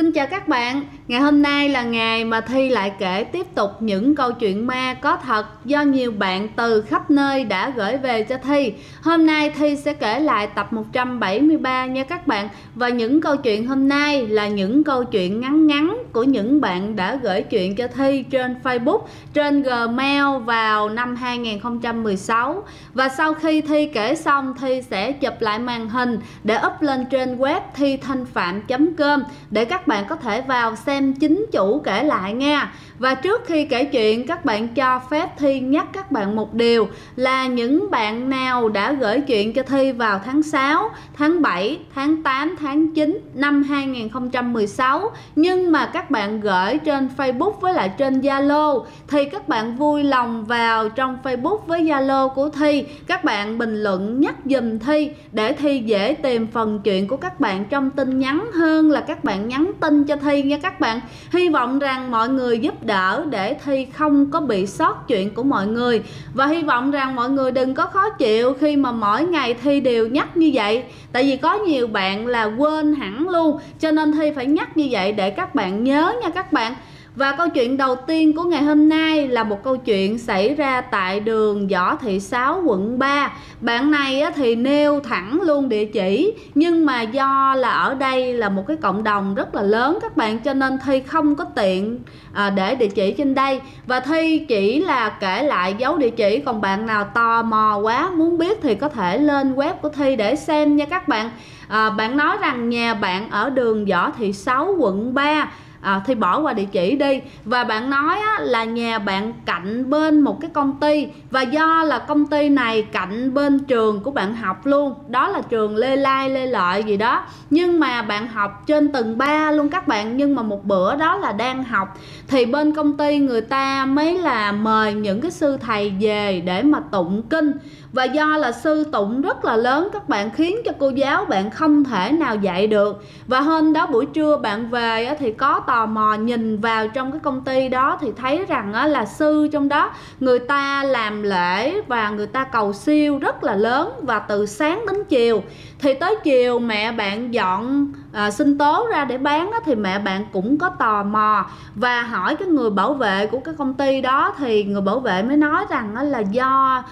Xin chào các bạn. Ngày hôm nay là ngày mà Thi lại kể tiếp tục những câu chuyện ma có thật do nhiều bạn từ khắp nơi đã gửi về cho Thi. Hôm nay Thi sẽ kể lại tập 173 nha các bạn. Và những câu chuyện hôm nay là những câu chuyện ngắn ngắn của những bạn đã gửi chuyện cho Thi trên Facebook, trên Gmail vào năm 2016. Và sau khi Thi kể xong, Thi sẽ chụp lại màn hình để up lên trên web thithanhpham.com để các bạn có thể vào xem chính chủ kể lại nha. Và trước khi kể chuyện, các bạn cho phép Thi nhắc các bạn một điều là những bạn nào đã gửi chuyện cho Thi vào tháng 6, tháng 7, tháng 8, tháng 9 năm 2016 nhưng mà các bạn gửi trên Facebook với lại trên Zalo thì các bạn vui lòng vào trong Facebook với Zalo của Thi, các bạn bình luận nhắc giùm Thi để Thi dễ tìm phần chuyện của các bạn trong tin nhắn hơn là các bạn nhắn tin cho Thi nha các bạn. Hy vọng rằng mọi người giúp đỡ để Thi không có bị sót chuyện của mọi người, và hy vọng rằng mọi người đừng có khó chịu khi mà mỗi ngày Thi đều nhắc như vậy, tại vì có nhiều bạn là quên hẳn luôn, cho nên Thi phải nhắc như vậy để các bạn nhớ nha các bạn. Và câu chuyện đầu tiên của ngày hôm nay là một câu chuyện xảy ra tại đường Võ Thị Sáu, quận 3. Bạn này thì nêu thẳng luôn địa chỉ, nhưng mà do là ở đây là một cái cộng đồng rất là lớn các bạn, cho nên Thi không có tiện để địa chỉ trên đây, và Thi chỉ là kể lại dấu địa chỉ. Còn bạn nào tò mò quá muốn biết thì có thể lên web của Thi để xem nha các bạn. Bạn nói rằng nhà bạn ở đường Võ Thị Sáu, quận 3. Thì bỏ qua địa chỉ đi. Và bạn nói là nhà bạn cạnh bên một cái công ty, và do là công ty này cạnh bên trường của bạn học luôn, đó là trường Lê Lai Lê Lợi gì đó, nhưng mà bạn học trên tầng 3 luôn các bạn. Nhưng mà một bữa đó là đang học thì bên công ty người ta mới là mời những cái sư thầy về để mà tụng kinh, và do là sư tụng rất là lớn các bạn, khiến cho cô giáo bạn không thể nào dạy được. Và hôm đó buổi trưa bạn về thì có tò mò nhìn vào trong cái công ty đó thì thấy rằng là sư trong đó người ta làm lễ và người ta cầu siêu rất là lớn, và từ sáng đến chiều. Thì tới chiều mẹ bạn dọn sinh tố ra để bán thì mẹ bạn cũng có tò mò và hỏi cái người bảo vệ của cái công ty đó, thì người bảo vệ mới nói rằng là do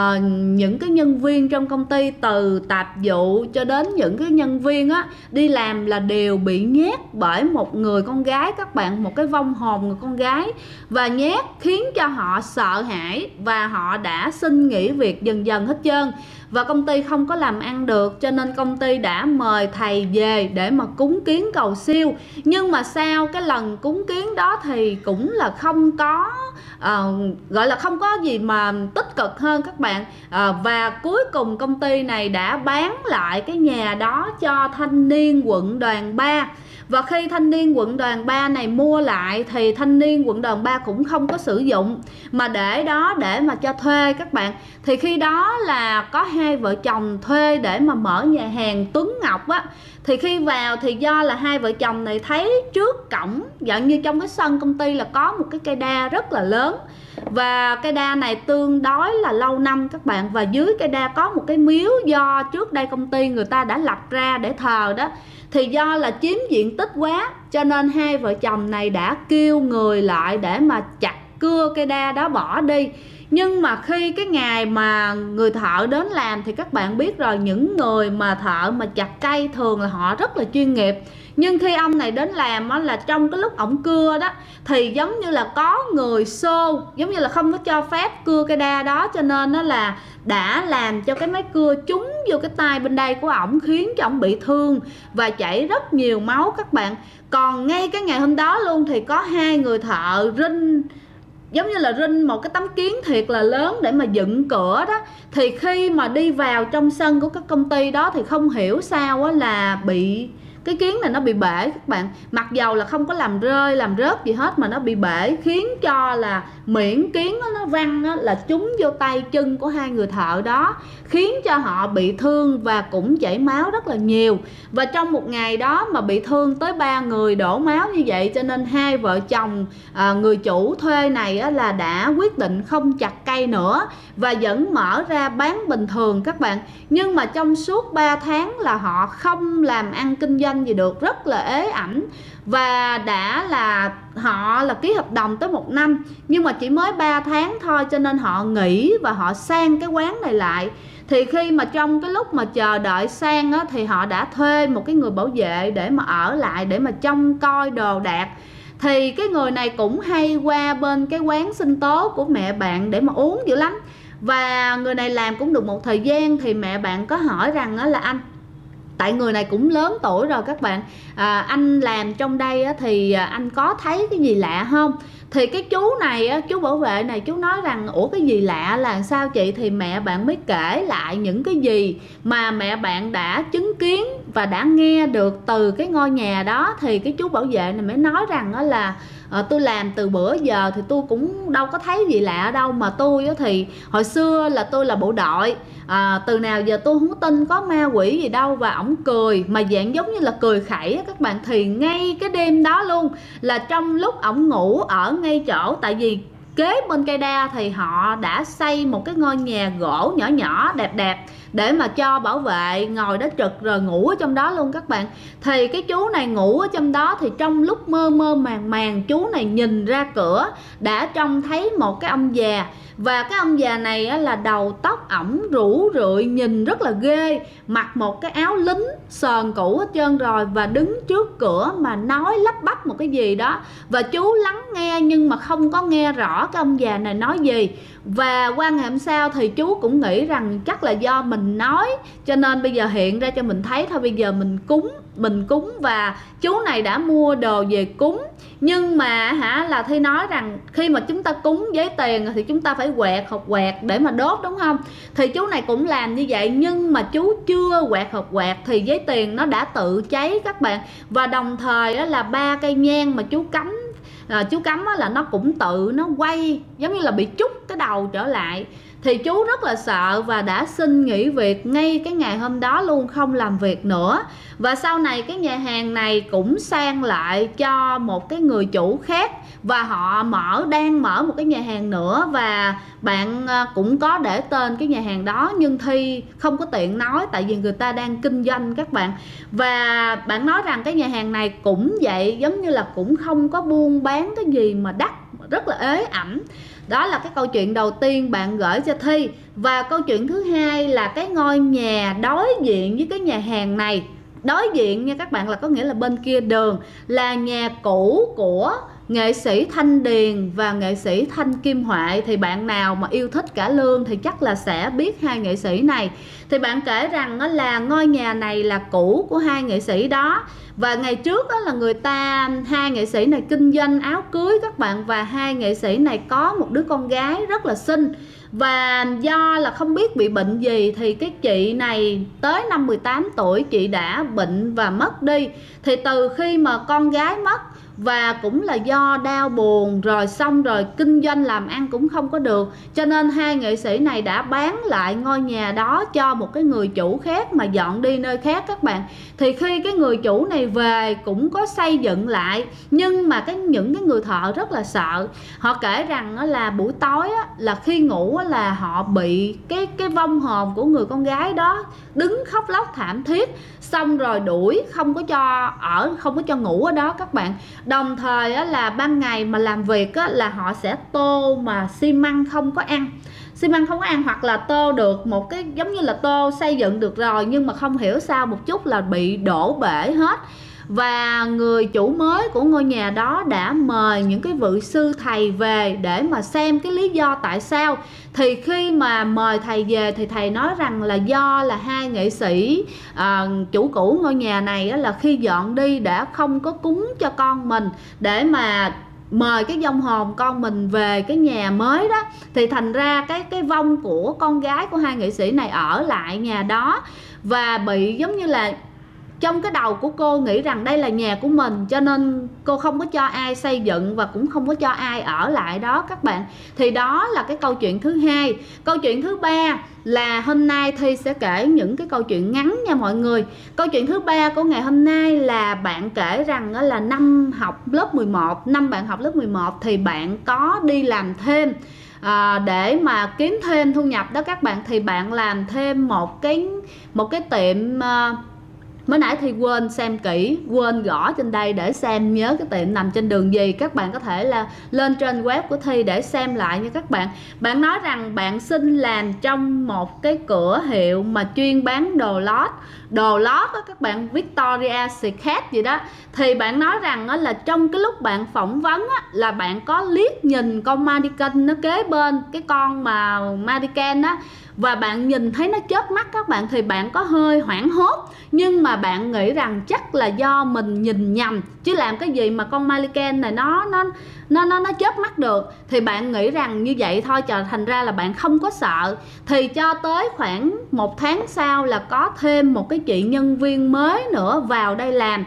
những cái nhân viên trong công ty, từ tạp vụ cho đến những cái nhân viên đi làm là đều bị nhét bởi một người con gái các bạn, một cái vong hồn người con gái, và nhét khiến cho họ sợ hãi và họ đã xin nghỉ việc dần dần hết trơn, và công ty không có làm ăn được, cho nên công ty đã mời thầy về để mà cúng kiến cầu siêu. Nhưng mà sau cái lần cúng kiến đó thì cũng là không có gọi là không có gì mà tích cực hơn các bạn. Và cuối cùng công ty này đã bán lại cái nhà đó cho thanh niên quận đoàn 3. Và khi thanh niên quận đoàn 3 này mua lại thì thanh niên quận đoàn 3 cũng không có sử dụng mà để đó để mà cho thuê các bạn. Thì khi đó là có hai vợ chồng thuê để mà mở nhà hàng Tuấn Ngọc thì khi vào thì do là hai vợ chồng này thấy trước cổng, dạng như trong cái sân công ty là có một cái cây đa rất là lớn, và cây đa này tương đối là lâu năm các bạn, và dưới cây đa có một cái miếu do trước đây công ty người ta đã lập ra để thờ đó. Thì do là chiếm diện tích quá cho nên hai vợ chồng này đã kêu người lại để mà chặt cưa cây đa đó bỏ đi. Nhưng mà khi cái ngày mà người thợ đến làm thì các bạn biết rồi, những người mà thợ mà chặt cây thường là họ rất là chuyên nghiệp. Nhưng khi ông này đến làm là trong cái lúc ổng cưa đó thì giống như là có người xô, giống như là không có cho phép cưa cây đa đó, cho nên nó là đã làm cho cái máy cưa trúng vô cái tay bên đây của ổng, khiến cho ổng bị thương và chảy rất nhiều máu các bạn. Còn ngay cái ngày hôm đó luôn thì có hai người thợ rinh, giống như là rinh một cái tấm kiến thiệt là lớn để mà dựng cửa đó. Thì khi mà đi vào trong sân của các công ty đó thì không hiểu sao là bị cái kiến này nó bị bể các bạn, mặc dầu là không có làm rơi làm rớt gì hết mà nó bị bể, khiến cho là miệng kiến nó văng là trúng vô tay chân của hai người thợ đó, khiến cho họ bị thương và cũng chảy máu rất là nhiều. Và trong một ngày đó mà bị thương tới 3 người đổ máu như vậy, cho nên hai vợ chồng người chủ thuê này là đã quyết định không chặt cây nữa và vẫn mở ra bán bình thường các bạn. Nhưng mà trong suốt 3 tháng là họ không làm ăn kinh doanh doanh gì được, rất là ế ẩm. Và đã là họ là ký hợp đồng tới 1 năm nhưng mà chỉ mới 3 tháng thôi, cho nên họ nghỉ và họ sang cái quán này lại. Thì khi mà trong cái lúc mà chờ đợi sang á, thì họ đã thuê một cái người bảo vệ để mà ở lại, để mà trông coi đồ đạc. Thì cái người này cũng hay qua bên cái quán sinh tố của mẹ bạn để mà uống dữ lắm. Và người này làm cũng được một thời gian thì mẹ bạn có hỏi rằng đó là anh, tại người này cũng lớn tuổi rồi các bạn, anh làm trong đây thì anh có thấy cái gì lạ không? Thì cái chú này, chú bảo vệ này, chú nói rằng ủa cái gì lạ là sao chị? Thì mẹ bạn mới kể lại những cái gì mà mẹ bạn đã chứng kiến và đã nghe được từ cái ngôi nhà đó. Thì cái chú bảo vệ này mới nói rằng đó là tôi làm từ bữa giờ thì tôi cũng đâu có thấy gì lạ đâu, mà tôi thì hồi xưa là tôi là bộ đội, từ nào giờ tôi không có tin có ma quỷ gì đâu. Và ổng cười mà dạng giống như là cười khẩy các bạn. Thì ngay cái đêm đó luôn là trong lúc ổng ngủ ở ngay chỗ, tại vì kế bên cây đa thì họ đã xây một cái ngôi nhà gỗ nhỏ nhỏ đẹp đẹp để mà cho bảo vệ ngồi đó trực rồi ngủ ở trong đó luôn các bạn. Thì cái chú này ngủ ở trong đó, thì trong lúc mơ mơ màng màng chú này nhìn ra cửa đã trông thấy một cái ông già. Và cái ông già này là đầu tóc ổng rủ rượi, nhìn rất là ghê, mặc một cái áo lính sờn cũ hết trơn rồi, và đứng trước cửa mà nói lắp bắp một cái gì đó. Và chú lắng nghe nhưng mà không có nghe rõ cái ông già này nói gì. Và qua ngày hôm sau thì chú cũng nghĩ rằng chắc là do mình nói cho nên bây giờ hiện ra cho mình thấy thôi, bây giờ mình cúng. Và chú này đã mua đồ về cúng. Nhưng mà là Thi nói rằng khi mà chúng ta cúng giấy tiền thì chúng ta phải quẹt hộp quẹt để mà đốt, đúng không? Thì chú này cũng làm như vậy, nhưng mà chú chưa quẹt hộp quẹt thì giấy tiền nó đã tự cháy các bạn. Và đồng thời là 3 cây nhang mà chú cắm là nó cũng tự nó quay, giống như là bị trút cái đầu trở lại. Thì chú rất là sợ và đã xin nghỉ việc ngay cái ngày hôm đó luôn, không làm việc nữa. Và sau này cái nhà hàng này cũng sang lại cho một cái người chủ khác, và họ đang mở một cái nhà hàng nữa. Và bạn cũng có để tên cái nhà hàng đó, nhưng Thi không có tiện nói tại vì người ta đang kinh doanh các bạn. Và bạn nói rằng cái nhà hàng này cũng vậy, giống như là cũng không có buôn bán cái gì mà đắt, rất là ế ẩm. Đó là cái câu chuyện đầu tiên bạn gửi cho Thi. Và câu chuyện thứ hai là cái ngôi nhà đối diện với cái nhà hàng này. Đối diện nha các bạn, là có nghĩa là bên kia đường, là nhà cũ của nghệ sĩ Thanh Điền và nghệ sĩ Thanh Kim Huệ. Thì bạn nào mà yêu thích cải lương thì chắc là sẽ biết hai nghệ sĩ này. Thì bạn kể rằng là ngôi nhà này là cũ của hai nghệ sĩ đó. Và ngày trước là hai nghệ sĩ này kinh doanh áo cưới các bạn. Và hai nghệ sĩ này có một đứa con gái rất là xinh. Và do là không biết bị bệnh gì thì cái chị này tới năm 18 tuổi chị đã bệnh và mất đi. Thì từ khi mà con gái mất, và cũng là do đau buồn rồi xong rồi kinh doanh làm ăn cũng không có được, cho nên hai nghệ sĩ này đã bán lại ngôi nhà đó cho một cái người chủ khác mà dọn đi nơi khác các bạn. Thì khi cái người chủ này về cũng có xây dựng lại, nhưng mà những cái người thợ rất là sợ. Họ kể rằng là buổi tối là khi ngủ là họ bị cái vong hồn của người con gái đó đứng khóc lóc thảm thiết, xong rồi đuổi, không có cho ngủ ở đó các bạn. Đồng thời là ban ngày mà làm việc là họ sẽ tô mà xi măng không có ăn, hoặc là tô được một cái giống như là tô xây dựng được rồi, nhưng mà không hiểu sao một chút là bị đổ bể hết. Và người chủ mới của ngôi nhà đó đã mời những cái vị sư thầy về để mà xem cái lý do tại sao. Thì khi mà mời thầy về thì thầy nói rằng là do là hai nghệ sĩ chủ cũ ngôi nhà này là khi dọn đi đã không có cúng cho con mình để mà mời cái vong hồn con mình về cái nhà mới đó. Thì thành ra cái vong của con gái của hai nghệ sĩ này ở lại nhà đó, và bị giống như là trong cái đầu của cô nghĩ rằng đây là nhà của mình, cho nên cô không có cho ai xây dựng và cũng không có cho ai ở lại đó các bạn. Thì đó là cái câu chuyện thứ hai. Câu chuyện thứ ba là hôm nay Thi sẽ kể những cái câu chuyện ngắn nha mọi người. Câu chuyện thứ ba của ngày hôm nay là bạn kể rằng là năm học lớp 11 thì bạn có đi làm thêm để mà kiếm thêm thu nhập đó các bạn. Thì bạn làm thêm một cái tiệm Mới nãy thì quên xem kỹ, quên gõ trên đây để xem nhớ cái tiệm nằm trên đường gì. Các bạn có thể là lên trên web của Thi để xem lại nha các bạn. Bạn nói rằng bạn xin làm trong một cái cửa hiệu mà chuyên bán đồ lót. Đồ lót đó các bạn, Victoria Secret gì đó. Thì bạn nói rằng đó là trong cái lúc bạn phỏng vấn á, là bạn có liếc nhìn con mannequin nó kế bên cái con mà mannequin á, và bạn nhìn thấy nó chớp mắt các bạn, thì bạn có hơi hoảng hốt, nhưng mà bạn nghĩ rằng chắc là do mình nhìn nhầm, chứ làm cái gì mà con mannequin này nó chớp mắt được. Thì bạn nghĩ rằng như vậy thôi, thành ra là bạn không có sợ. Thì cho tới khoảng 1 tháng sau là có thêm một cái chị nhân viên mới nữa vào đây làm,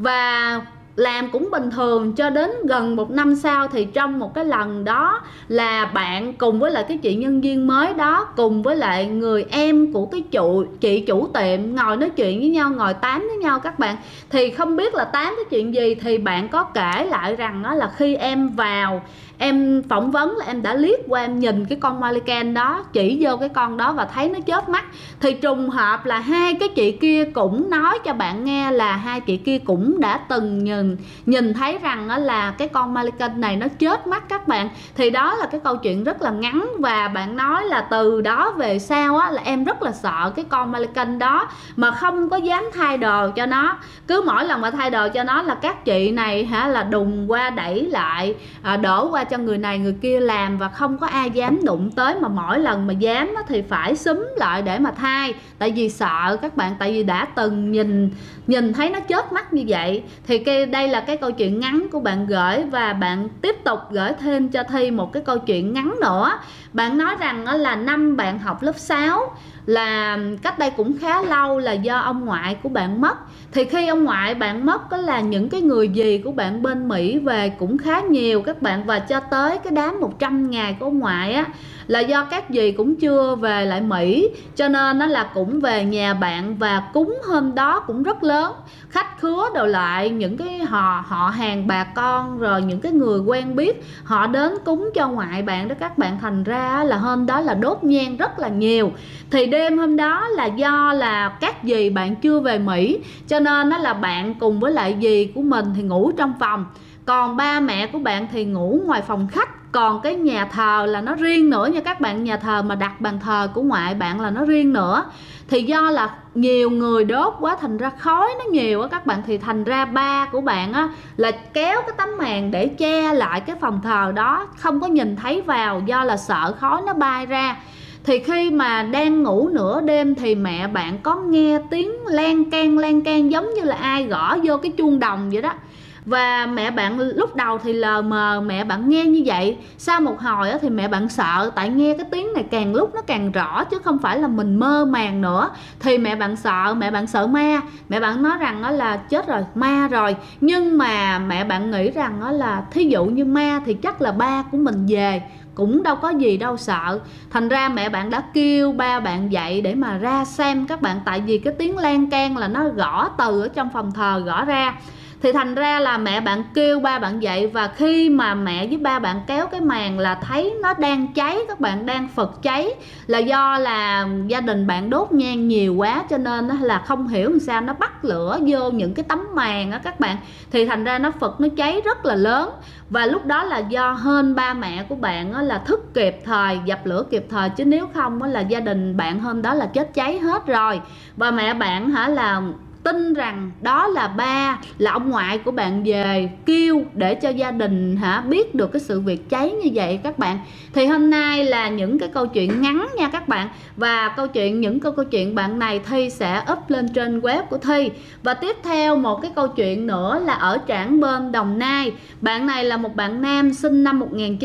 và làm cũng bình thường cho đến gần 1 năm sau. Thì trong một cái lần đó là bạn cùng với lại cái chị nhân viên mới đó, cùng với lại người em của cái chị chủ tiệm ngồi nói chuyện với nhau, ngồi tám với nhau các bạn. Thì không biết là tám cái chuyện gì, thì bạn có kể lại rằng đó là khi em vào em phỏng vấn là em đã liếc qua, em nhìn cái con mannequin đó, chỉ vô cái con đó và thấy nó chớp mắt. Thì trùng hợp là hai cái chị kia cũng nói cho bạn nghe là hai chị kia cũng đã từng nhìn thấy rằng là cái con mannequin này nó chớp mắt các bạn. Thì đó là cái câu chuyện rất là ngắn, và bạn nói là từ đó về sau á, là em rất là sợ cái con mannequin đó, mà không có dám thay đồ cho nó. Cứ mỗi lần mà thay đồ cho nó là các chị này là đùng qua đẩy lại, đổ qua cho người này người kia làm, và không có ai dám đụng tới. Mà mỗi lần mà dám thì phải xúm lại để mà thay, tại vì sợ các bạn, tại vì đã từng nhìn thấy nó chớp mắt như vậy. Thì đây là cái câu chuyện ngắn của bạn gửi, và bạn tiếp tục gửi thêm cho Thi một cái câu chuyện ngắn nữa. Bạn nói rằng là năm bạn học lớp 6, là cách đây cũng khá lâu, là do ông ngoại của bạn mất. Thì khi ông ngoại bạn mất, có là những cái người dì của bạn bên Mỹ về cũng khá nhiều các bạn, và cho tới cái đám 100 ngày của ông ngoại á, là do các dì cũng chưa về lại Mỹ, cho nên nó là cũng về nhà bạn, và cúng hôm đó cũng rất lớn, khách khứa đồ lại, những cái họ hàng bà con, rồi những cái người quen biết họ đến cúng cho ngoại bạn đó các bạn. Thành ra là hôm đó là đốt nhang rất là nhiều. Thì đêm hôm đó là do là các dì bạn chưa về Mỹ, cho nên nó là bạn cùng với lại dì của mình thì ngủ trong phòng, còn ba mẹ của bạn thì ngủ ngoài phòng khách. Còn cái nhà thờ là nó riêng nữa nha các bạn, nhà thờ mà đặt bàn thờ của ngoại bạn là nó riêng nữa. Thì do là nhiều người đốt quá, thành ra khói nó nhiều á các bạn, thì thành ra ba của bạn á là kéo cái tấm màn để che lại cái phòng thờ đó, không có nhìn thấy vào, do là sợ khói nó bay ra. Thì khi mà đang ngủ nửa đêm thì mẹ bạn có nghe tiếng len can giống như là ai gõ vô cái chuông đồng vậy đó. Và mẹ bạn lúc đầu thì lờ mờ mẹ bạn nghe như vậy, sau một hồi thì mẹ bạn sợ, tại nghe cái tiếng này càng lúc nó càng rõ, chứ không phải là mình mơ màng nữa. Thì mẹ bạn sợ ma. Mẹ bạn nói rằng đó là chết rồi, ma rồi. Nhưng mà mẹ bạn nghĩ rằng đó là thí dụ như ma thì chắc là ba của mình về, cũng đâu có gì đâu sợ. Thành ra mẹ bạn đã kêu ba bạn dậy để mà ra xem các bạn, tại vì cái tiếng len can là nó gõ từ ở trong phòng thờ gõ ra. Thì thành ra là mẹ bạn kêu ba bạn dậy, và khi mà mẹ với ba bạn kéo cái màn là thấy nó đang cháy các bạn, đang phật cháy. Là do là gia đình bạn đốt nhang nhiều quá, cho nên là không hiểu làm sao nó bắt lửa vô những cái tấm màn á các bạn. Thì thành ra nó phật, nó cháy rất là lớn. Và lúc đó là do hên ba mẹ của bạn là thức kịp thời, dập lửa kịp thời, chứ nếu không là gia đình bạn hôm đó là chết cháy hết rồi. Và mẹ bạn là tin rằng đó là là ông ngoại của bạn về kêu để cho gia đình biết được cái sự việc cháy như vậy các bạn. Thì hôm nay là những cái câu chuyện ngắn nha các bạn, và những câu chuyện bạn này Thi sẽ up lên trên web của Thi. Và tiếp theo một cái câu chuyện nữa là ở Trảng Bom, Đồng Nai. Bạn này là một bạn nam sinh năm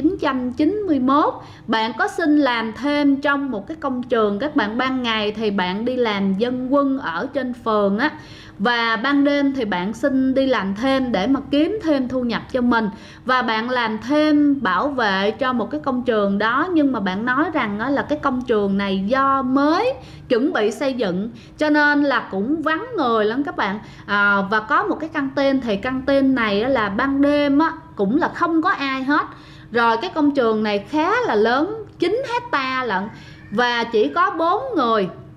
1991. Bạn có xin làm thêm trong một cái công trường các bạn. Ban ngày thì bạn đi làm dân quân ở trên phường á, và ban đêm thì bạn xin đi làm thêm để mà kiếm thêm thu nhập cho mình. Và bạn làm thêm bảo vệ cho một cái công trường đó, nhưng mà bạn nói rằng đó là cái công trường này do mới chuẩn bị xây dựng cho nên là cũng vắng người lắm các bạn. Và có một cái căng tin, thì căng tin này là ban đêm cũng là không có ai hết. Rồi cái công trường này khá là lớn, 9 hectare lận, và chỉ có 4 người.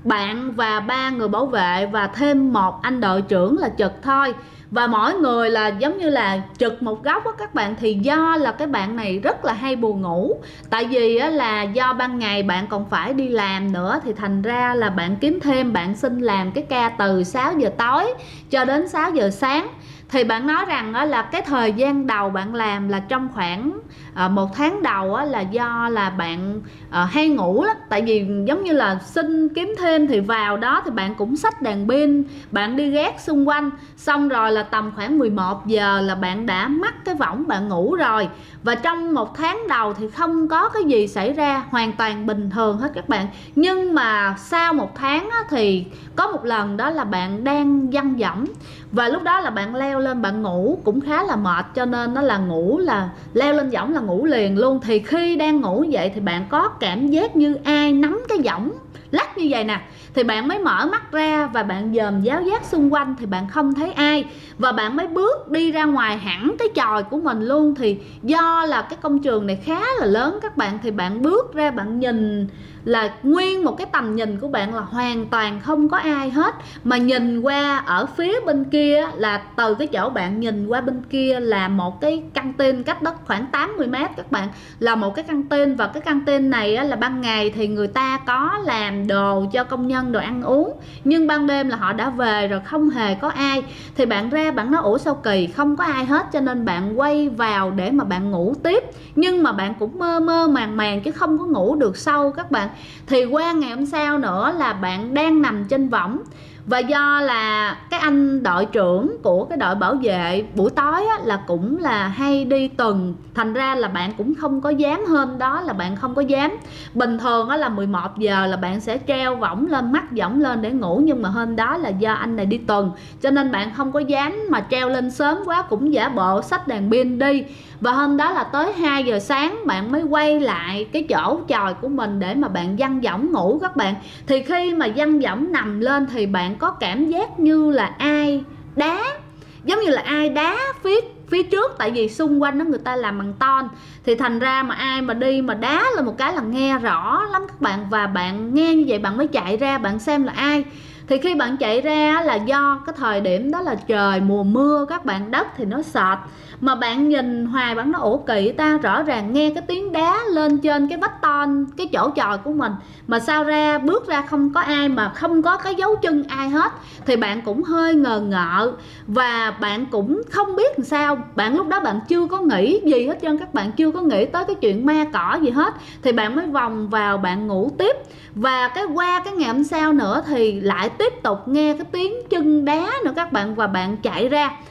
bạn và 3 người bảo vệ và thêm một anh đội trưởng là trực thôi. Và mỗi người là giống như là trực một góc á các bạn. Thì do là cái bạn này rất là hay buồn ngủ, tại vì á, là do ban ngày bạn còn phải đi làm nữa, thì thành ra là bạn kiếm thêm, bạn xin làm cái ca từ 6 giờ tối cho đến 6 giờ sáng. Thì bạn nói rằng á, là cái thời gian đầu bạn làm là trong khoảng 1 tháng đầu á, là do là bạn hay ngủ lắm. Tại vì giống như là xin kiếm thêm thì vào đó thì bạn cũng xách đèn pin, bạn đi gác xung quanh. Xong rồi là tầm khoảng 11 giờ là bạn đã mắc cái võng bạn ngủ rồi. Và trong 1 tháng đầu thì không có cái gì xảy ra, hoàn toàn bình thường hết các bạn. Nhưng mà sau 1 tháng á, thì có một lần đó là bạn đang dăng võng, và lúc đó là bạn leo lên bạn ngủ cũng khá là mệt, cho nên nó là ngủ là leo lên võng là ngủ liền luôn. Thì khi đang ngủ vậy thì bạn có cảm giác như ai nắm cái võng lắc như vậy nè, thì bạn mới mở mắt ra và bạn dòm giáo giác xung quanh thì bạn không thấy ai, và bạn mới bước đi ra ngoài hẳn cái chòi của mình luôn. Thì do là cái công trường này khá là lớn các bạn, thì bạn bước ra bạn nhìn là nguyên một cái tầm nhìn của bạn là hoàn toàn không có ai hết, mà nhìn qua ở phía bên kia là từ cái chỗ bạn nhìn qua bên kia là một cái căng tin cách đất khoảng 80 mét các bạn, là một cái căng tin. Và cái căng tin này á, là ban ngày thì người ta có làm đồ cho công nhân, đồ ăn uống, nhưng ban đêm là họ đã về rồi, không hề có ai. Thì bạn ra bạn nói ủa sao kỳ, không có ai hết, cho nên bạn quay vào để mà bạn ngủ tiếp. Nhưng mà bạn cũng mơ mơ màng màng chứ không có ngủ được sâu các bạn. Thì qua ngày hôm sau nữa là bạn đang nằm trên võng, và do là cái anh đội trưởng của cái đội bảo vệ buổi tối á, là cũng là hay đi tuần, thành ra là bạn cũng không có dám, hôm đó là bạn không có dám. Bình thường á, là 11 giờ là bạn sẽ treo võng lên, mắc võng lên để ngủ, nhưng mà hôm đó là do anh này đi tuần cho nên bạn không có dám mà treo lên sớm quá, cũng giả bộ xách đèn pin đi. Và hôm đó là tới 2 giờ sáng bạn mới quay lại cái chỗ chòi của mình để mà bạn văng võng ngủ các bạn. Thì khi mà văng võng nằm lên thì bạn có cảm giác như là ai đá, giống như là ai đá phía trước, tại vì xung quanh đó người ta làm bằng ton, thì thành ra mà ai mà đi mà đá lên một cái là nghe rõ lắm các bạn. Và bạn nghe như vậy bạn mới chạy ra bạn xem là ai. Thì khi bạn chạy ra là do cái thời điểm đó là trời mùa mưa các bạn, đất thì nó sệt, mà bạn nhìn hoài bạn nói ủa kỳ ta, rõ ràng nghe cái tiếng đá lên trên cái vách ton cái chỗ chòi của mình, mà sao ra bước ra không có ai, mà không có cái dấu chân ai hết. Thì bạn cũng hơi ngờ ngợ, và bạn cũng không biết làm sao. Bạn lúc đó bạn chưa có nghĩ gì hết trơn, các bạn chưa có nghĩ tới cái chuyện ma cỏ gì hết. Thì bạn mới vòng vào bạn ngủ tiếp. Và cái qua cái ngày hôm sau nữa thì lại tiếp tục nghe cái tiếng chân đá nữa các bạn. Và bạn chạy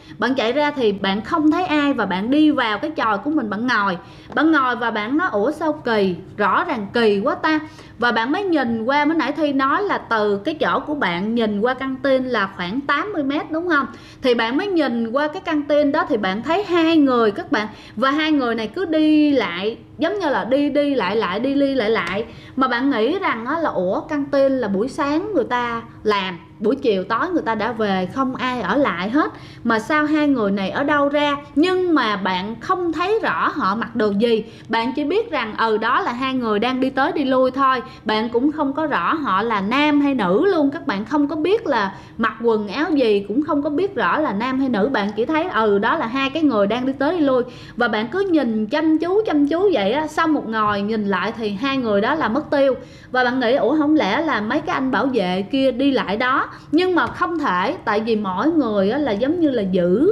ra thì bạn không thấy ai, và bạn đi vào cái chòi của mình, bạn ngồi và bạn nói ủa sao kỳ, rõ ràng kỳ quá ta. Và bạn mới nhìn qua, mới nãy Thi nói là từ cái chỗ của bạn nhìn qua căng tin là khoảng 80 mét đúng không? Thì bạn mới nhìn qua cái căng tin đó thì bạn thấy 2 người các bạn. Và 2 người này cứ đi lại, giống như là đi lại. Mà bạn nghĩ rằng đó là ủa căng tin là buổi sáng người ta làm, buổi chiều tối người ta đã về, không ai ở lại hết, mà sao 2 người này ở đâu ra? Nhưng mà bạn không thấy rõ họ mặc đồ gì, bạn chỉ biết rằng đó là 2 người đang đi tới đi lui thôi. Bạn cũng không có rõ họ là nam hay nữ luôn, các bạn không có biết là mặc quần áo gì, cũng không có biết rõ là nam hay nữ. Bạn chỉ thấy đó là 2 cái người đang đi tới đi lui. Và bạn cứ nhìn chăm chú vậy á, sau một ngồi nhìn lại thì 2 người đó là mất tiêu. Và bạn nghĩ ủa không lẽ là mấy cái anh bảo vệ kia đi lại đó? Nhưng mà không thể, tại vì mỗi người á là giống như là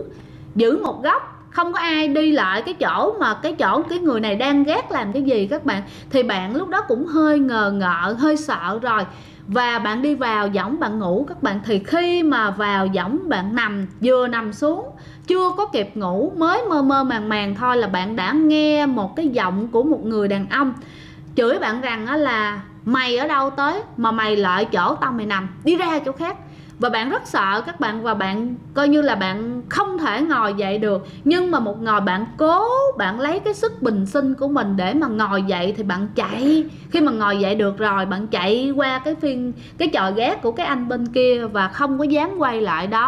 giữ một góc, không có ai đi lại cái chỗ mà cái người này đang gác làm cái gì các bạn. Thì bạn lúc đó cũng hơi ngờ ngợ, hơi sợ rồi. Và bạn đi vào võng bạn ngủ các bạn. Thì khi mà vào võng bạn vừa nằm xuống, chưa có kịp ngủ, mới mơ mơ màng màng thôi là bạn đã nghe một cái giọng của một người đàn ông chửi bạn rằng á là mày ở đâu tới mà mày lại chỗ tao mày nằm, đi ra chỗ khác. Và bạn rất sợ các bạn, và bạn coi như là bạn không thể ngồi dậy được. Nhưng mà một ngồi bạn bạn lấy cái sức bình sinh của mình để mà ngồi dậy. Thì bạn chạy, khi mà ngồi dậy được rồi bạn chạy qua cái chòi gác của cái anh bên kia và không có dám quay lại đó.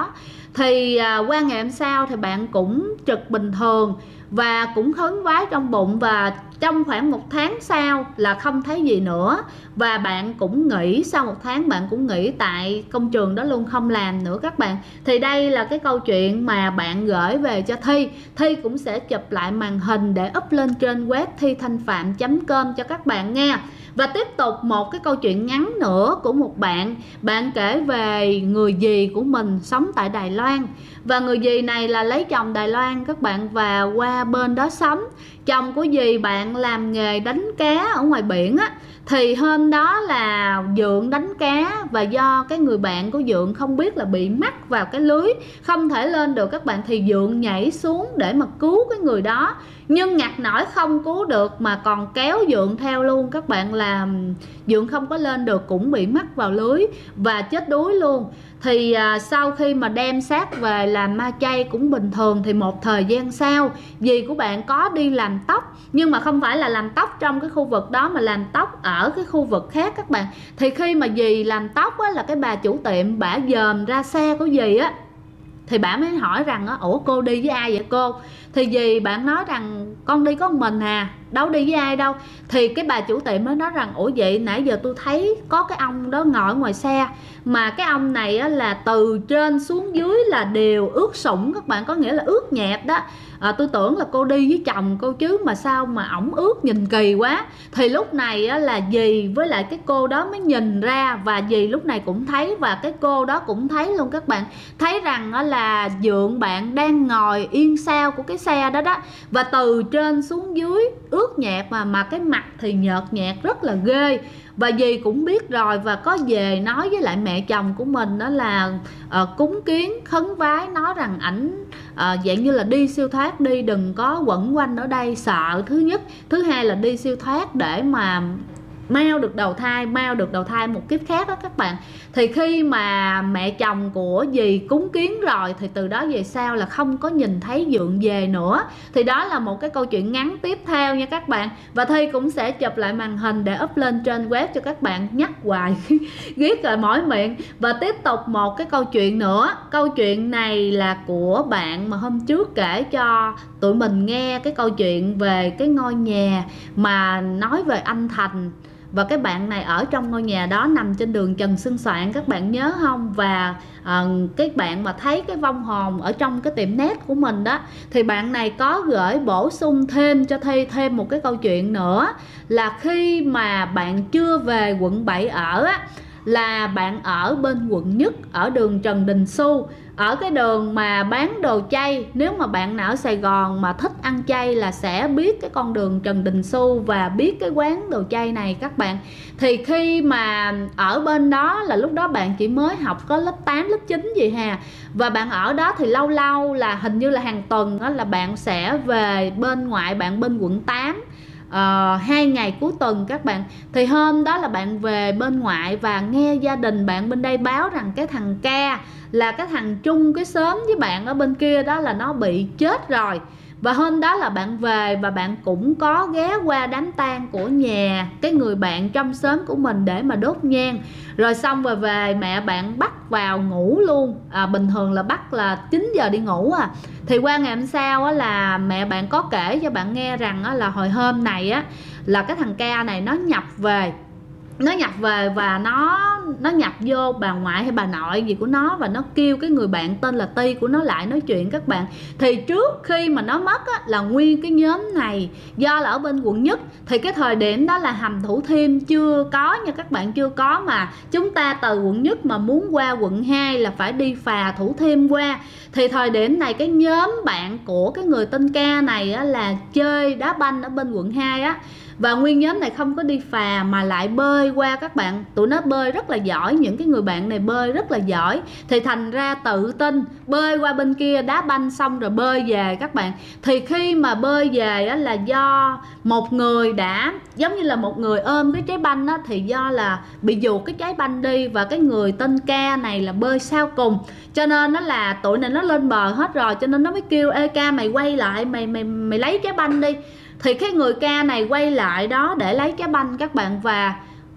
Thì qua ngày hôm sau thì bạn cũng trực bình thường và cũng khấn vái trong bụng, và trong khoảng 1 tháng sau là không thấy gì nữa. Và bạn cũng nghỉ, sau 1 tháng bạn cũng nghỉ tại công trường đó luôn, không làm nữa các bạn. Thì đây là cái câu chuyện mà bạn gửi về cho Thi. Thi cũng sẽ chụp lại màn hình để up lên trên web thithanhpham.com cho các bạn nghe. Và tiếp tục một cái câu chuyện ngắn nữa của một bạn. Bạn kể về người dì của mình sống tại Đài Loan. Và người dì này là lấy chồng Đài Loan các bạn, và qua bên đó sống. Chồng của dì bạn làm nghề đánh cá ở ngoài biển á. Thì hôm đó là Dượng đánh cá, và do cái người bạn của Dượng không biết là bị mắc vào cái lưới, không thể lên được các bạn, thì Dượng nhảy xuống để mà cứu cái người đó. Nhưng ngặt nổi không cứu được mà còn kéo Dượng theo luôn các bạn, làm Dượng không có lên được, cũng bị mắc vào lưới và chết đuối luôn. Thì sau khi mà đem xác về làm ma chay cũng bình thường, thì một thời gian sau dì của bạn có đi làm tóc, nhưng mà không phải là làm tóc trong cái khu vực đó mà làm tóc ở cái khu vực khác các bạn. Thì khi mà dì làm tóc á, là cái bà chủ tiệm bả dòm ra xe của dì á, thì bà mới hỏi rằng ủa cô đi với ai vậy cô? Thì dì bạn nói rằng con đi có một mình à, đâu đi với ai đâu. Thì cái bà chủ tiệm mới nói rằng ủa vậy nãy giờ tôi thấy có cái ông đó ngồi ngoài xe, mà cái ông này á, là từ trên xuống dưới là đều ướt sũng các bạn, có nghĩa là ướt nhẹp đó. Tôi tưởng là cô đi với chồng cô chứ, mà sao mà ổng ướt nhìn kỳ quá. Thì lúc này á, là dì với lại cái cô đó mới nhìn ra, và dì lúc này cũng thấy, và cái cô đó cũng thấy luôn các bạn. Thấy rằng á, là Dượng bạn đang ngồi yên sau của cái xe đó đó, và từ trên xuống dưới ướt nhẹp, mà cái mặt thì nhợt nhạt rất là ghê. Và dì cũng biết rồi, và có về nói với lại mẹ chồng của mình đó là cúng kiến khấn vái, nói rằng ảnh dạng như là đi siêu thoát đi, đừng có quẩn quanh ở đây, sợ thứ nhất. Thứ hai là đi siêu thoát để mà mau được đầu thai một kiếp khác đó các bạn. Thì khi mà mẹ chồng của dì cúng kiến rồi, thì từ đó về sau là không có nhìn thấy Dượng về nữa. Thì đó là một cái câu chuyện ngắn tiếp theo nha các bạn. Và Thi cũng sẽ chụp lại màn hình để up lên trên web cho các bạn, nhắc hoài ghét rồi mỏi miệng. Và tiếp tục một cái câu chuyện nữa. Câu chuyện này là của bạn mà hôm trước kể cho tụi mình nghe cái câu chuyện về cái ngôi nhà mà nói về anh Thành. Và cái bạn này ở trong ngôi nhà đó nằm trên đường Trần Xuân Soạn, các bạn nhớ không? Và cái bạn mà thấy cái vong hồn ở trong cái tiệm nét của mình đó, thì bạn này có gửi bổ sung thêm cho Thi thêm một cái câu chuyện nữa. Là khi mà bạn chưa về quận 7 ở á, là bạn ở bên quận Nhất, ở đường Trần Đình Xu, ở cái đường mà bán đồ chay. Nếu mà bạn nào ở Sài Gòn mà thích ăn chay là sẽ biết cái con đường Trần Đình Xu và biết cái quán đồ chay này các bạn. Thì khi mà ở bên đó là lúc đó bạn chỉ mới học có lớp 8, lớp 9 gì hà. Và bạn ở đó thì lâu lâu là hình như là hàng tuần đó, là bạn sẽ về bên ngoại bạn bên quận 8 2 ngày cuối tuần các bạn. Thì hôm đó là bạn về bên ngoại và nghe gia đình bạn bên đây báo rằng cái thằng Ca, là cái thằng chung cái xóm với bạn ở bên kia đó, là nó bị chết rồi. Và hôm đó là bạn về và bạn cũng có ghé qua đám tang của nhà cái người bạn trong xóm của mình để mà đốt nhang. Rồi xong rồi về mẹ bạn bắt vào ngủ luôn. Bình thường là bắt là 9 giờ đi ngủ à. Thì qua ngày hôm sau á, là mẹ bạn có kể cho bạn nghe rằng á, là hồi hôm này á, là cái thằng Ca này nó nhập về và nó nhập vô bà ngoại hay bà nội gì của nó, và nó kêu cái người bạn tên là Ti của nó lại nói chuyện các bạn. Thì trước khi mà nó mất á, là nguyên cái nhóm này do là ở bên quận Nhất, thì cái thời điểm đó là hầm Thủ Thiêm chưa có nha các bạn, chưa có, mà chúng ta từ quận Nhất mà muốn qua quận 2 là phải đi phà Thủ Thiêm qua. Thì thời điểm này cái nhóm bạn của cái người tên Ca này á, là chơi đá banh ở bên quận 2 á. Và nguyên nhóm này không có đi phà mà lại bơi qua các bạn. Tụi nó bơi rất là giỏi, những cái người bạn này bơi rất là giỏi. Thì thành ra tự tin bơi qua bên kia đá banh xong rồi bơi về các bạn. Thì khi mà bơi về á, là do một người đã giống như là một người ôm cái trái banh á, thì do là bị dụt cái trái banh đi, và cái người tên Ca này là bơi sau cùng, cho nên nó là tụi này nó lên bờ hết rồi, cho nên nó mới kêu ê Ca mày quay lại, mày lấy trái banh đi. Thì cái người Ca này quay lại đó để lấy trái banh các bạn, và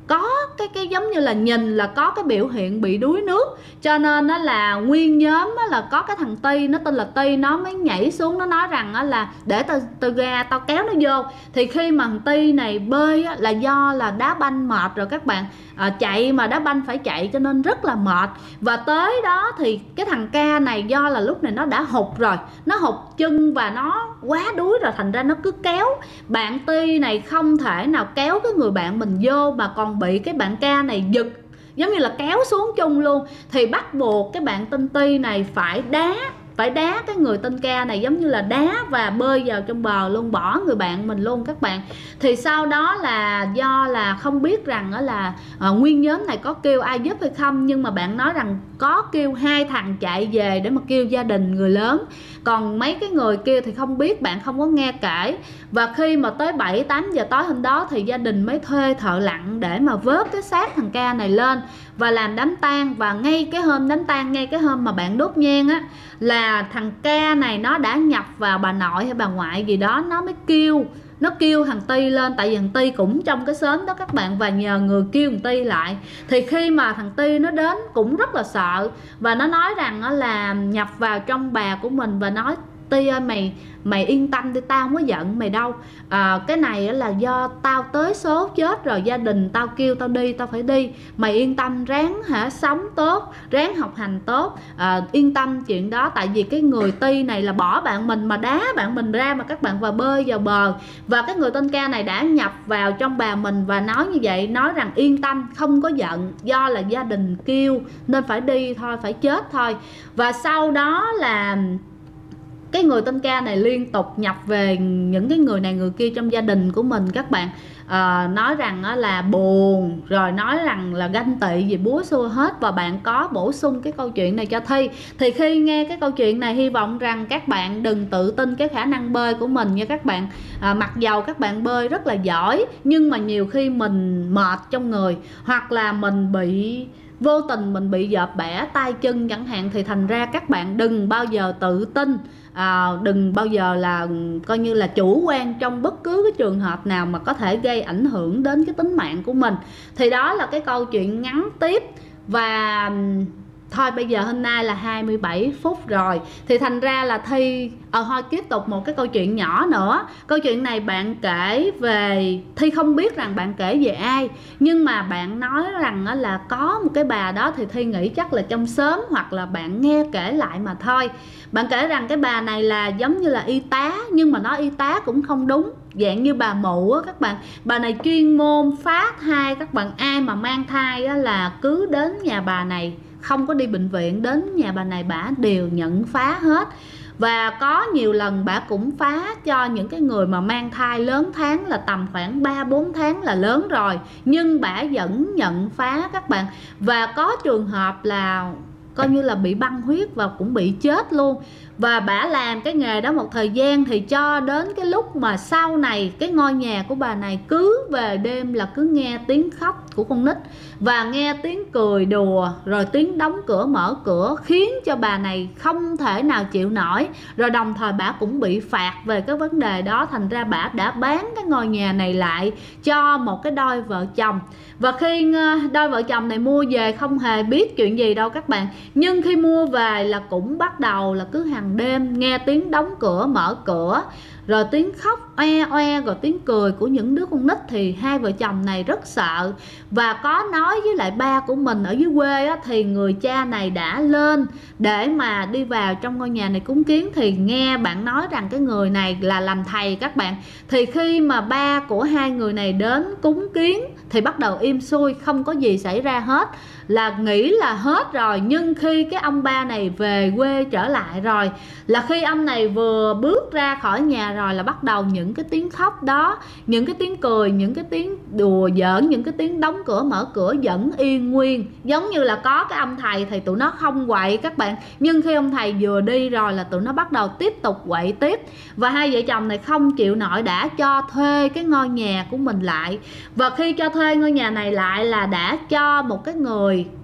có cái giống như là nhìn là có cái biểu hiện bị đuối nước, cho nên đó là nguyên nhóm đó là có cái thằng Ti, nó tên là Ti, nó mới nhảy xuống, nó nói rằng đó là để tao ra tao kéo nó vô. Thì khi mà thằng Ti này bơi á, là do là đá banh mệt rồi các bạn, chạy mà đá banh phải chạy cho nên rất là mệt. Và tới đó thì cái thằng Ca này do là lúc này nó đã hụt rồi, nó hụt chân và nó quá đuối rồi, thành ra nó cứ kéo. Bạn Ti này không thể nào kéo cái người bạn mình vô mà còn bị cái bạn Ca này giật, giống như là kéo xuống chung luôn. Thì bắt buộc cái bạn tên Ti này phải đá cái người tên Ca này, giống như là đá và bơi vào trong bờ luôn, bỏ người bạn mình luôn các bạn. Thì sau đó là do là không biết rằng đó là nguyên nhóm này có kêu ai giúp hay không, nhưng mà bạn nói rằng có kêu 2 thằng chạy về để mà kêu gia đình người lớn, còn mấy cái người kia thì không biết, bạn không có nghe kể. Và khi mà tới 7-8 giờ tối hôm đó thì gia đình mới thuê thợ lặn để mà vớt cái xác thằng Ca này lên và làm đám tang. Và ngay cái hôm đám tang, ngay cái hôm mà bạn đốt nhang á, là thằng Ca này nó đã nhập vào bà nội hay bà ngoại gì đó, nó mới kêu thằng Ti lên, tại vì thằng Ti cũng trong cái xóm đó các bạn, và nhờ người kêu thằng Ti lại. Thì khi mà thằng Ti nó đến cũng rất là sợ, và nó nói rằng là nhập vào trong bà của mình và nói: Ti ơi, mày yên tâm đi, tao không có giận mày đâu. Cái này là do tao tới số chết rồi, gia đình tao kêu tao đi, tao phải đi. Mày yên tâm, ráng sống tốt, ráng học hành tốt, yên tâm chuyện đó. Tại vì cái người Ti này là bỏ bạn mình mà đá bạn mình ra mà các bạn, và bơi vào bờ. Và cái người tên Ca này đã nhập vào trong bà mình và nói như vậy, nói rằng yên tâm, không có giận, do là gia đình kêu nên phải đi thôi, phải chết thôi. Và sau đó là cái người tên Ca này liên tục nhập về những cái người này người kia trong gia đình của mình các bạn, nói rằng là buồn, rồi nói rằng là ganh tị gì búa xua hết. Và bạn có bổ sung cái câu chuyện này cho Thi. Thì khi nghe cái câu chuyện này, hy vọng rằng các bạn đừng tự tin cái khả năng bơi của mình nha các bạn. Mặc dầu các bạn bơi rất là giỏi, nhưng mà nhiều khi mình mệt trong người, hoặc là mình bị vô tình mình bị dợp bẻ tay chân chẳng hạn, thì thành ra các bạn đừng bao giờ tự tin, đừng bao giờ là coi như là chủ quan trong bất cứ cái trường hợp nào mà có thể gây ảnh hưởng đến cái tính mạng của mình. Thì đó là cái câu chuyện ngắn tiếp. Và thôi bây giờ hôm nay là 27 phút rồi, thì thành ra là Thi thôi tiếp tục một cái câu chuyện nhỏ nữa. Câu chuyện này bạn kể về, Thi không biết rằng bạn kể về ai, nhưng mà bạn nói rằng là có một cái bà đó, thì Thi nghĩ chắc là trong xóm hoặc là bạn nghe kể lại mà thôi. Bạn kể rằng cái bà này là giống như là y tá, nhưng mà nói y tá cũng không đúng, dạng như bà mụ á các bạn. Bà này chuyên môn phá thai các bạn, ai mà mang thai á là cứ đến nhà bà này, không có đi bệnh viện, đến nhà bà này bà đều nhận phá hết. Và có nhiều lần bà cũng phá cho những cái người mà mang thai lớn tháng, là tầm khoảng 3-4 tháng là lớn rồi, nhưng bà vẫn nhận phá các bạn. Và có trường hợp là coi như là bị băng huyết và cũng bị chết luôn. Và bà làm cái nghề đó một thời gian, thì cho đến cái lúc mà sau này cái ngôi nhà của bà này cứ về đêm là cứ nghe tiếng khóc của con nít, và nghe tiếng cười đùa, rồi tiếng đóng cửa mở cửa, khiến cho bà này không thể nào chịu nổi. Rồi đồng thời bà cũng bị phạt về cái vấn đề đó, thành ra bà đã bán cái ngôi nhà này lại cho một cái đôi vợ chồng. Và khi đôi vợ chồng này mua về không hề biết chuyện gì đâu các bạn, nhưng khi mua về là cũng bắt đầu là cứ hàng đêm nghe tiếng đóng cửa mở cửa, rồi tiếng khóc oe oe, rồi tiếng cười của những đứa con nít. Thì hai vợ chồng này rất sợ, và có nói với lại ba của mình ở dưới quê á, thì người cha này đã lên để mà đi vào trong ngôi nhà này cúng kiến. Thì nghe bạn nói rằng cái người này là làm thầy các bạn. Thì khi mà ba của hai người này đến cúng kiến thì bắt đầu im xuôi, không có gì xảy ra hết, là nghĩ là hết rồi. Nhưng khi cái ông ba này về quê trở lại rồi, là khi ông này vừa bước ra khỏi nhà rồi là bắt đầu những cái tiếng khóc đó, những cái tiếng cười, những cái tiếng đùa giỡn, những cái tiếng đóng cửa mở cửa vẫn yên nguyên. Giống như là có cái ông thầy thì tụi nó không quậy các bạn, nhưng khi ông thầy vừa đi rồi là tụi nó bắt đầu tiếp tục quậy tiếp. Và hai vợ chồng này không chịu nổi, đã cho thuê cái ngôi nhà của mình lại. Và khi cho thuê ngôi nhà này lại là đã cho một cái người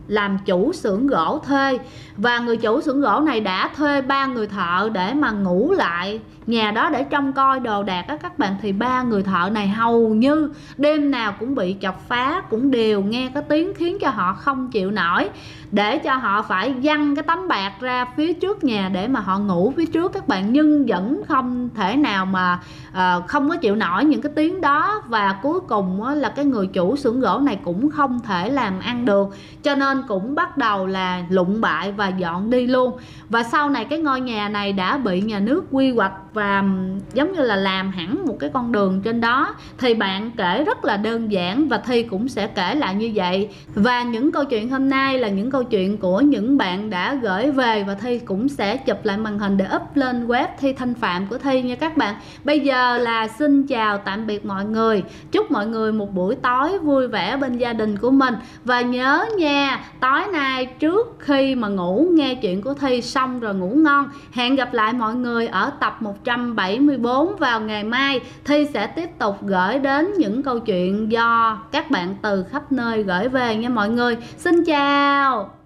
làm chủ xưởng gỗ thuê, và người chủ xưởng gỗ này đã thuê 3 người thợ để mà ngủ lại nhà đó để trông coi đồ đạc á các bạn. Thì 3 người thợ này hầu như đêm nào cũng bị chọc phá, cũng đều nghe cái tiếng khiến cho họ không chịu nổi, để cho họ phải giăng cái tấm bạt ra phía trước nhà để mà họ ngủ phía trước các bạn, nhưng vẫn không thể nào mà không có chịu nổi những cái tiếng đó. Và cuối cùng là cái người chủ xưởng gỗ này cũng không thể làm ăn được, cho nên cũng bắt đầu là lụng bại và dọn đi luôn. Và sau này cái ngôi nhà này đã bị nhà nước quy hoạch và giống như là làm hẳn một cái con đường trên đó. Thì bạn kể rất là đơn giản và Thi cũng sẽ kể lại như vậy. Và những câu chuyện hôm nay là những câu chuyện của những bạn đã gửi về, và Thi cũng sẽ chụp lại màn hình để up lên web Thi Thanh Phạm của Thi nha các bạn. Bây giờ là xin chào tạm biệt mọi người, chúc mọi người một buổi tối vui vẻ bên gia đình của mình. Và nhớ nha, tối nay trước khi mà ngủ nghe chuyện của Thi xong rồi ngủ ngon. Hẹn gặp lại mọi người ở tập 174 vào ngày mai. Thi sẽ tiếp tục gửi đến những câu chuyện do các bạn từ khắp nơi gửi về nha mọi người. Xin chào.